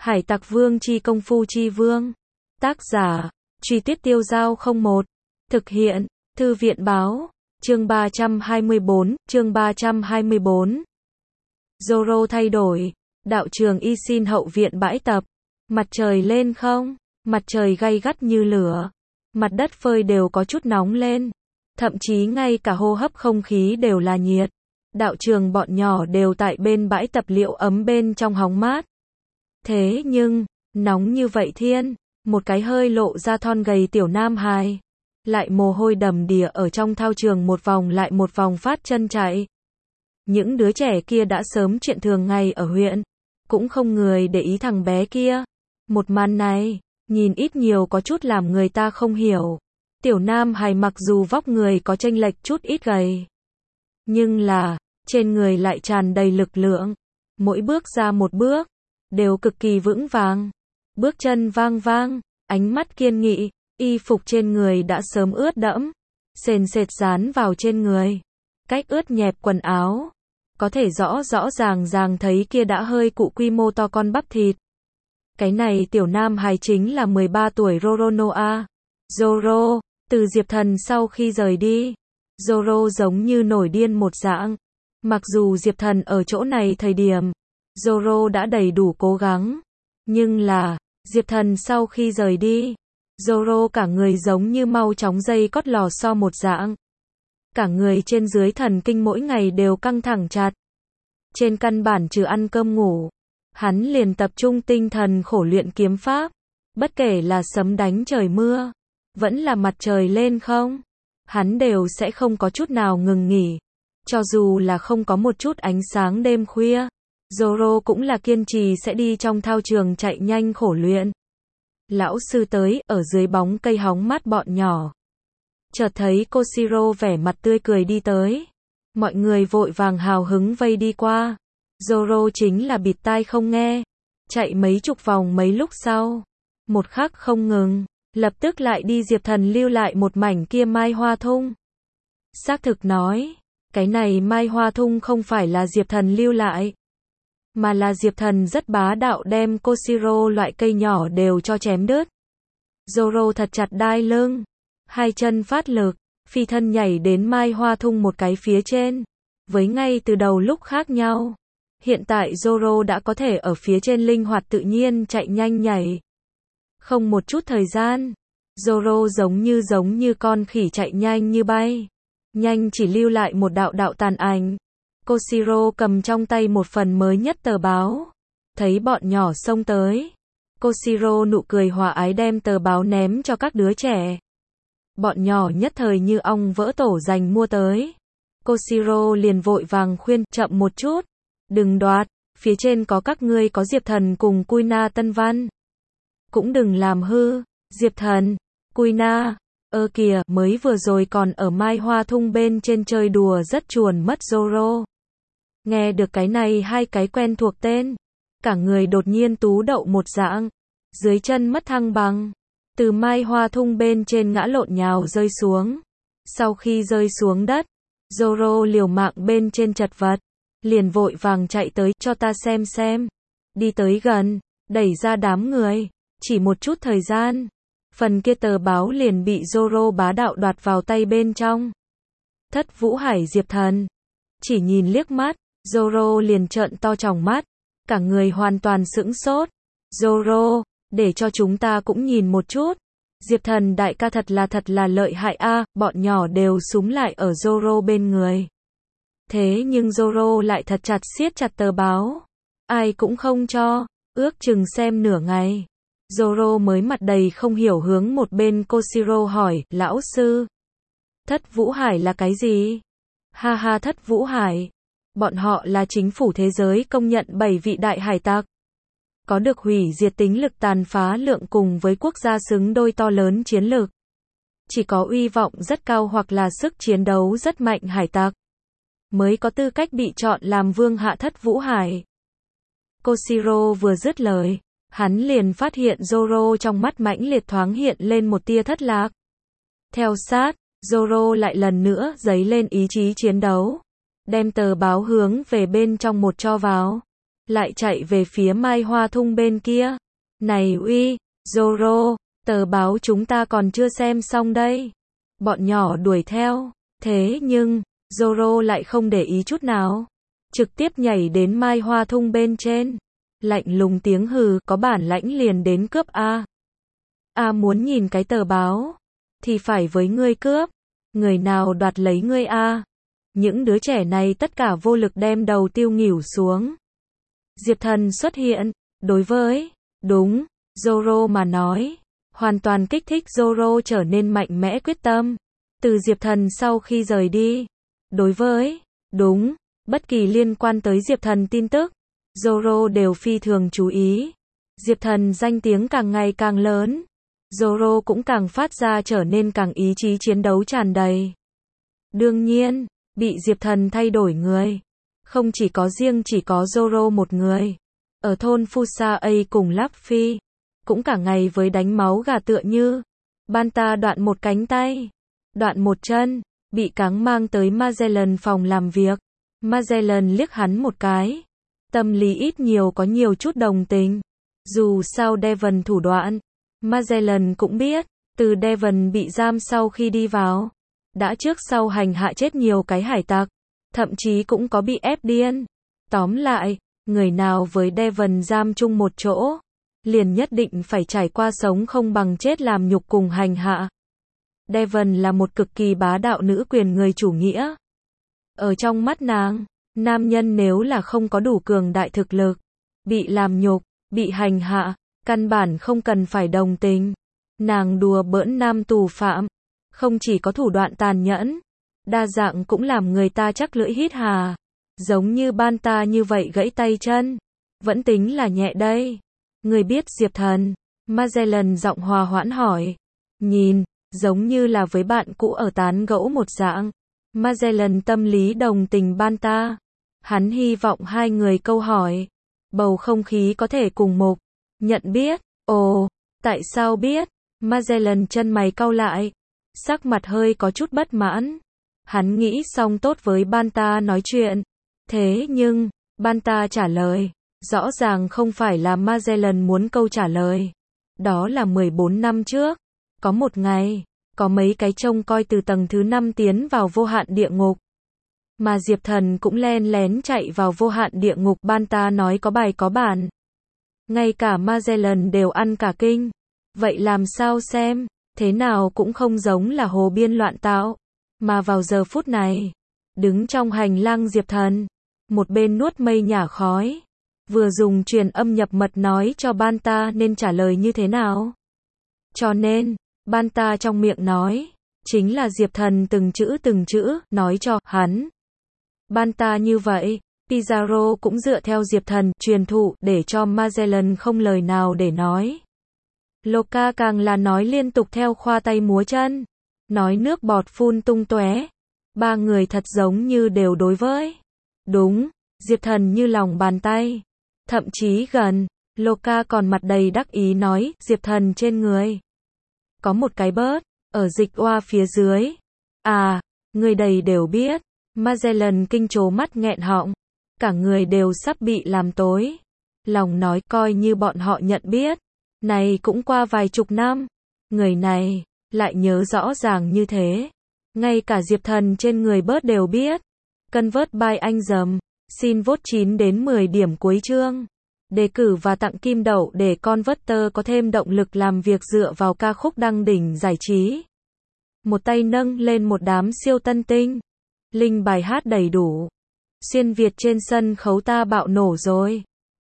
Hải Tặc Vương chi công phu chi vương. Tác giả, Truy Tuyết Tiêu Dao 01. Thực hiện, Thư viện báo. Chương 324. Zoro thay đổi. Đạo trường Y Xin hậu viện bãi tập. Mặt trời lên không? Mặt trời gay gắt như lửa. Mặt đất phơi đều có chút nóng lên. Thậm chí ngay cả hô hấp không khí đều là nhiệt. Đạo trường bọn nhỏ đều tại bên bãi tập liệu ấm bên trong hóng mát. Thế nhưng, nóng như vậy thiên, một cái hơi lộ ra thon gầy tiểu nam hài, lại mồ hôi đầm đìa ở trong thao trường một vòng lại một vòng phát chân chạy. Những đứa trẻ kia đã sớm chuyện thường ngày ở huyện, cũng không người để ý thằng bé kia. Một màn này, nhìn ít nhiều có chút làm người ta không hiểu. Tiểu nam hài mặc dù vóc người có chênh lệch chút ít gầy, nhưng là, trên người lại tràn đầy lực lượng. Mỗi bước ra một bước, đều cực kỳ vững vàng. Bước chân vang vang, ánh mắt kiên nghị, y phục trên người đã sớm ướt đẫm, sền sệt dán vào trên người. Cách ướt nhẹp quần áo, có thể rõ ràng thấy kia đã hơi cụ quy mô to con bắp thịt. Cái này tiểu nam hài chính là 13 tuổi Roronoa. Zoro, từ Diệp Thần sau khi rời đi, Zoro giống như nổi điên một dạng. Mặc dù Diệp Thần ở chỗ này thời điểm, Zoro đã đầy đủ cố gắng, nhưng là, Diệp Thần sau khi rời đi, Zoro cả người giống như mau chóng dây cót lò xo một dạng. Cả người trên dưới thần kinh mỗi ngày đều căng thẳng chặt. Trên căn bản trừ ăn cơm ngủ, hắn liền tập trung tinh thần khổ luyện kiếm pháp. Bất kể là sấm đánh trời mưa, vẫn là mặt trời lên không, hắn đều sẽ không có chút nào ngừng nghỉ. Cho dù là không có một chút ánh sáng đêm khuya, Zoro cũng là kiên trì sẽ đi trong thao trường chạy nhanh khổ luyện. Lão sư tới, ở dưới bóng cây hóng mát bọn nhỏ. Chợt thấy Koshiro vẻ mặt tươi cười đi tới. Mọi người vội vàng hào hứng vây đi qua. Zoro chính là bịt tai không nghe. Chạy mấy chục vòng mấy lúc sau. Một khắc không ngừng. Lập tức lại đi Diệp Thần lưu lại một mảnh kia mai hoa thung. Xác thực nói, cái này mai hoa thung không phải là Diệp Thần lưu lại, mà là Diệp Thần rất bá đạo đem Koshiro loại cây nhỏ đều cho chém đứt. Zoro thật chặt đai lưng, hai chân phát lực, phi thân nhảy đến mai hoa thung một cái phía trên. Với ngay từ đầu lúc khác nhau, hiện tại Zoro đã có thể ở phía trên linh hoạt tự nhiên chạy nhanh nhảy. Không một chút thời gian, Zoro giống như con khỉ chạy nhanh như bay. Nhanh chỉ lưu lại một đạo tàn ảnh. Koshiro cầm trong tay một phần mới nhất tờ báo. Thấy bọn nhỏ xông tới, Koshiro nụ cười hòa ái đem tờ báo ném cho các đứa trẻ. Bọn nhỏ nhất thời như ong vỡ tổ giành mua tới. Koshiro liền vội vàng khuyên, chậm một chút, đừng đoạt, phía trên có các ngươi có Diệp Thần cùng Kuina Tân Văn. Cũng đừng làm hư, Diệp Thần, Kuina, kìa, mới vừa rồi còn ở mai hoa thung bên trên chơi đùa rất chuồn mất Zoro. Nghe được cái này hai cái quen thuộc tên, cả người đột nhiên tú đậu một dạng, dưới chân mất thăng bằng, từ mai hoa thung bên trên ngã lộn nhào rơi xuống. Sau khi rơi xuống đất, Zoro liều mạng bên trên chật vật, liền vội vàng chạy tới, cho ta xem. Đi tới gần, đẩy ra đám người, chỉ một chút thời gian, phần kia tờ báo liền bị Zoro bá đạo đoạt vào tay bên trong. Thất Vũ Hải Diệp Thần, chỉ nhìn liếc mắt, Zoro liền trợn to tròng mắt, cả người hoàn toàn sững sốt. Zoro, để cho chúng ta cũng nhìn một chút. Diệp Thần đại ca thật là lợi hại a. Bọn nhỏ đều súm lại ở Zoro bên người. Thế nhưng Zoro lại thật chặt siết chặt tờ báo, ai cũng không cho, ước chừng xem nửa ngày. Zoro mới mặt đầy không hiểu hướng một bên Koshiro hỏi, lão sư, Thất Vũ Hải là cái gì? Ha, Thất Vũ Hải, bọn họ là chính phủ thế giới công nhận 7 vị đại hải tặc, có được hủy diệt tính lực tàn phá lượng cùng với quốc gia xứng đôi to lớn chiến lược. Chỉ có uy vọng rất cao hoặc là sức chiến đấu rất mạnh hải tặc mới có tư cách bị chọn làm vương hạ Thất Vũ Hải. Koshiro vừa dứt lời, hắn liền phát hiện Zoro trong mắt mãnh liệt thoáng hiện lên một tia thất lạc. Theo sát, Zoro lại lần nữa dấy lên ý chí chiến đấu, đem tờ báo hướng về bên trong một cho vào. lại chạy về phía Mai Hoa Thung bên kia. Này uy, Zoro, tờ báo chúng ta còn chưa xem xong đây. Bọn nhỏ đuổi theo, thế nhưng, Zoro lại không để ý chút nào. Trực tiếp nhảy đến Mai Hoa Thung bên trên. Lạnh lùng tiếng hừ, có bản lãnh liền đến cướp a. A muốn nhìn cái tờ báo, thì phải với ngươi cướp. Người nào đoạt lấy ngươi a? Những đứa trẻ này tất cả vô lực đem đầu tiêu nghỉu xuống. Diệp Thần xuất hiện, đối với, đúng, Zoro mà nói, hoàn toàn kích thích Zoro trở nên mạnh mẽ quyết tâm. Từ Diệp Thần sau khi rời đi, đối với, đúng, bất kỳ liên quan tới Diệp Thần tin tức, Zoro đều phi thường chú ý. Diệp Thần danh tiếng càng ngày càng lớn, Zoro cũng càng phát ra trở nên càng ý chí chiến đấu tràn đầy. Đương nhiên, bị Diệp Thần thay đổi người, không chỉ có riêng chỉ có Zoro một người. Ở thôn Fusa A cùng Luffy, cũng cả ngày với đánh máu gà tựa như. Banta đoạn một cánh tay, đoạn một chân, bị cáng mang tới Magellan phòng làm việc. Magellan liếc hắn một cái. Tâm lý ít nhiều có nhiều chút đồng tình. Dù sao Devon thủ đoạn, Magellan cũng biết, từ Devon bị giam sau khi đi vào, đã trước sau hành hạ chết nhiều cái hải tặc, thậm chí cũng có bị ép điên. Tóm lại, người nào với Devon giam chung một chỗ, liền nhất định phải trải qua sống không bằng chết làm nhục cùng hành hạ. Devon là một cực kỳ bá đạo nữ quyền người chủ nghĩa. Ở trong mắt nàng, nam nhân nếu là không có đủ cường đại thực lực, bị làm nhục, bị hành hạ, căn bản không cần phải đồng tình. Nàng đùa bỡn nam tù phạm, không chỉ có thủ đoạn tàn nhẫn, đa dạng cũng làm người ta chắc lưỡi hít hà. Giống như Banta như vậy gãy tay chân, vẫn tính là nhẹ đây. Người biết Diệp Thần? Magellan giọng hòa hoãn hỏi. Nhìn, giống như là với bạn cũ ở tán gẫu một dạng. Magellan tâm lý đồng tình Banta. Hắn hy vọng hai người câu hỏi. Bầu không khí có thể cùng mục. Nhận biết. Ồ, tại sao biết? Magellan chân mày cau lại. Sắc mặt hơi có chút bất mãn. Hắn nghĩ xong tốt với Banta nói chuyện. Thế nhưng, Banta trả lời. Rõ ràng không phải là Magellan muốn câu trả lời. Đó là 14 năm trước. Có một ngày, có mấy cái trông coi từ tầng thứ 5 tiến vào vô hạn địa ngục. Mà Diệp Thần cũng len lén chạy vào vô hạn địa ngục. Banta nói có bài có bản. Ngay cả Magellan đều ăn cả kinh. Vậy làm sao xem, thế nào cũng không giống là hồ biên loạn tạo. Mà vào giờ phút này, đứng trong hành lang Diệp Thần, một bên nuốt mây nhả khói, vừa dùng truyền âm nhập mật nói cho Banta nên trả lời như thế nào. Cho nên, Banta trong miệng nói, chính là Diệp Thần từng chữ nói cho hắn. Banta như vậy, Pizarro cũng dựa theo Diệp Thần truyền thụ để cho Magellan không lời nào để nói. Loka càng là nói liên tục theo khoa tay múa chân, nói nước bọt phun tung tóe. Ba người thật giống như đều đối với. Đúng, Diệp Thần như lòng bàn tay. Thậm chí gần, Loka còn mặt đầy đắc ý nói, Diệp Thần trên người có một cái bớt, ở dịch oa phía dưới. À, người đầy đều biết. Magellan kinh trố mắt nghẹn họng. Cả người đều sắp bị làm tối. Lòng nói coi như bọn họ nhận biết. Này cũng qua vài chục năm. Người này, lại nhớ rõ ràng như thế. Ngay cả Diệp Thần trên người bớt đều biết. Convert by anh dầm. Xin vote 9 đến 10 điểm cuối chương. Đề cử và tặng kim đậu để Converter có thêm động lực làm việc dựa vào ca khúc đăng đỉnh giải trí. Một tay nâng lên một đám siêu tân tinh. Link bài hát đầy đủ. Xuyên Việt trên sân khấu ta bạo nổ rồi.